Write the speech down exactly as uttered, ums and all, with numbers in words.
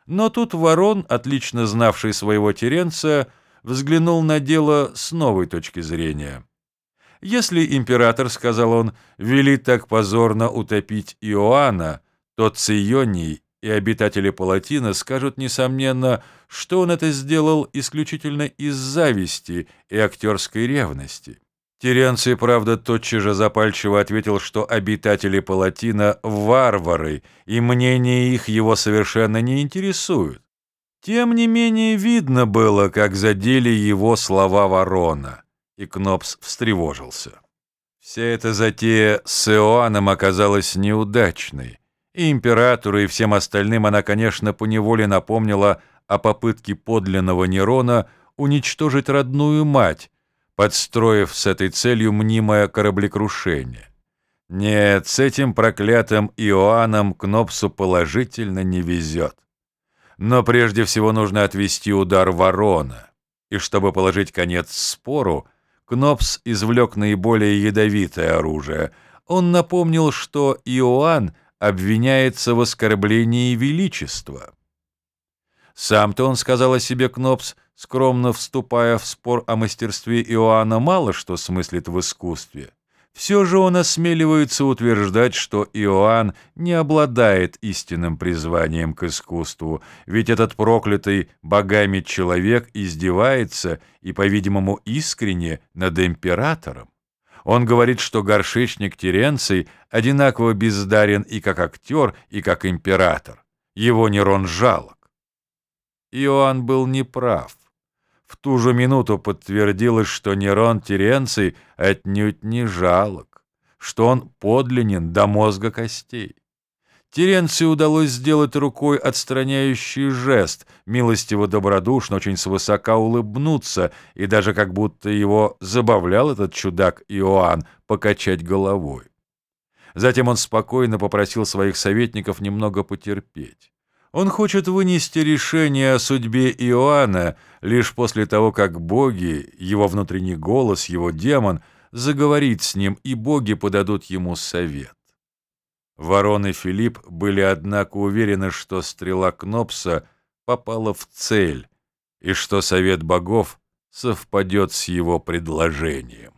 Но тут Ворон, отлично знавший своего Теренция, взглянул на дело с новой точки зрения. «Если император, — сказал он, — велит так позорно утопить Иоанна, то Ционий и обитатели Палатина скажут, несомненно, что он это сделал исключительно из зависти и актерской ревности». Теренций, правда, тотчас же запальчиво ответил, что обитатели Палатина — варвары, и мнение их его совершенно не интересует. Тем не менее, видно было, как задели его слова Ворона, и Кнопс встревожился. Вся эта затея с Иоанном оказалась неудачной, и императору, и всем остальным она, конечно, поневоле напомнила о попытке подлинного Нерона уничтожить родную мать, подстроив с этой целью мнимое кораблекрушение. Нет, с этим проклятым Иоанном Кнопсу положительно не везет. Но прежде всего нужно отвести удар Ворона, и чтобы положить конец спору, Кнопс извлек наиболее ядовитое оружие. Он напомнил, что Иоанн обвиняется в оскорблении величества. Сам-то он сказал о себе, Кнопс, скромно вступая в спор о мастерстве Иоанна, мало что смыслит в искусстве. Все же он осмеливается утверждать, что Иоанн не обладает истинным призванием к искусству, ведь этот проклятый богами человек издевается и, по-видимому, искренне над императором. Он говорит, что горшечник Теренций одинаково бездарен и как актер, и как император. Его Нерон жалок. Иоанн был неправ. В ту же минуту подтвердилось, что Нерон Теренций отнюдь не жалок, что он подлинен до мозга костей. Теренцию удалось сделать рукой отстраняющий жест, милостиво добродушно, очень свысока улыбнуться, и даже как будто его забавлял этот чудак Иоанн покачать головой. Затем он спокойно попросил своих советников немного потерпеть. Он хочет вынести решение о судьбе Иоанна лишь после того, как боги, его внутренний голос, его демон, заговорит с ним, и боги подадут ему совет. Ворон и Филипп были, однако, уверены, что стрела Кнопса попала в цель, и что совет богов совпадет с его предложением.